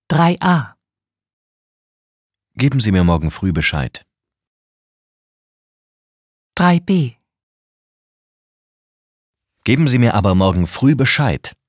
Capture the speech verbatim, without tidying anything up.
drei a. Geben Sie mir morgen früh Bescheid. drei b. Geben Sie mir aber morgen früh Bescheid.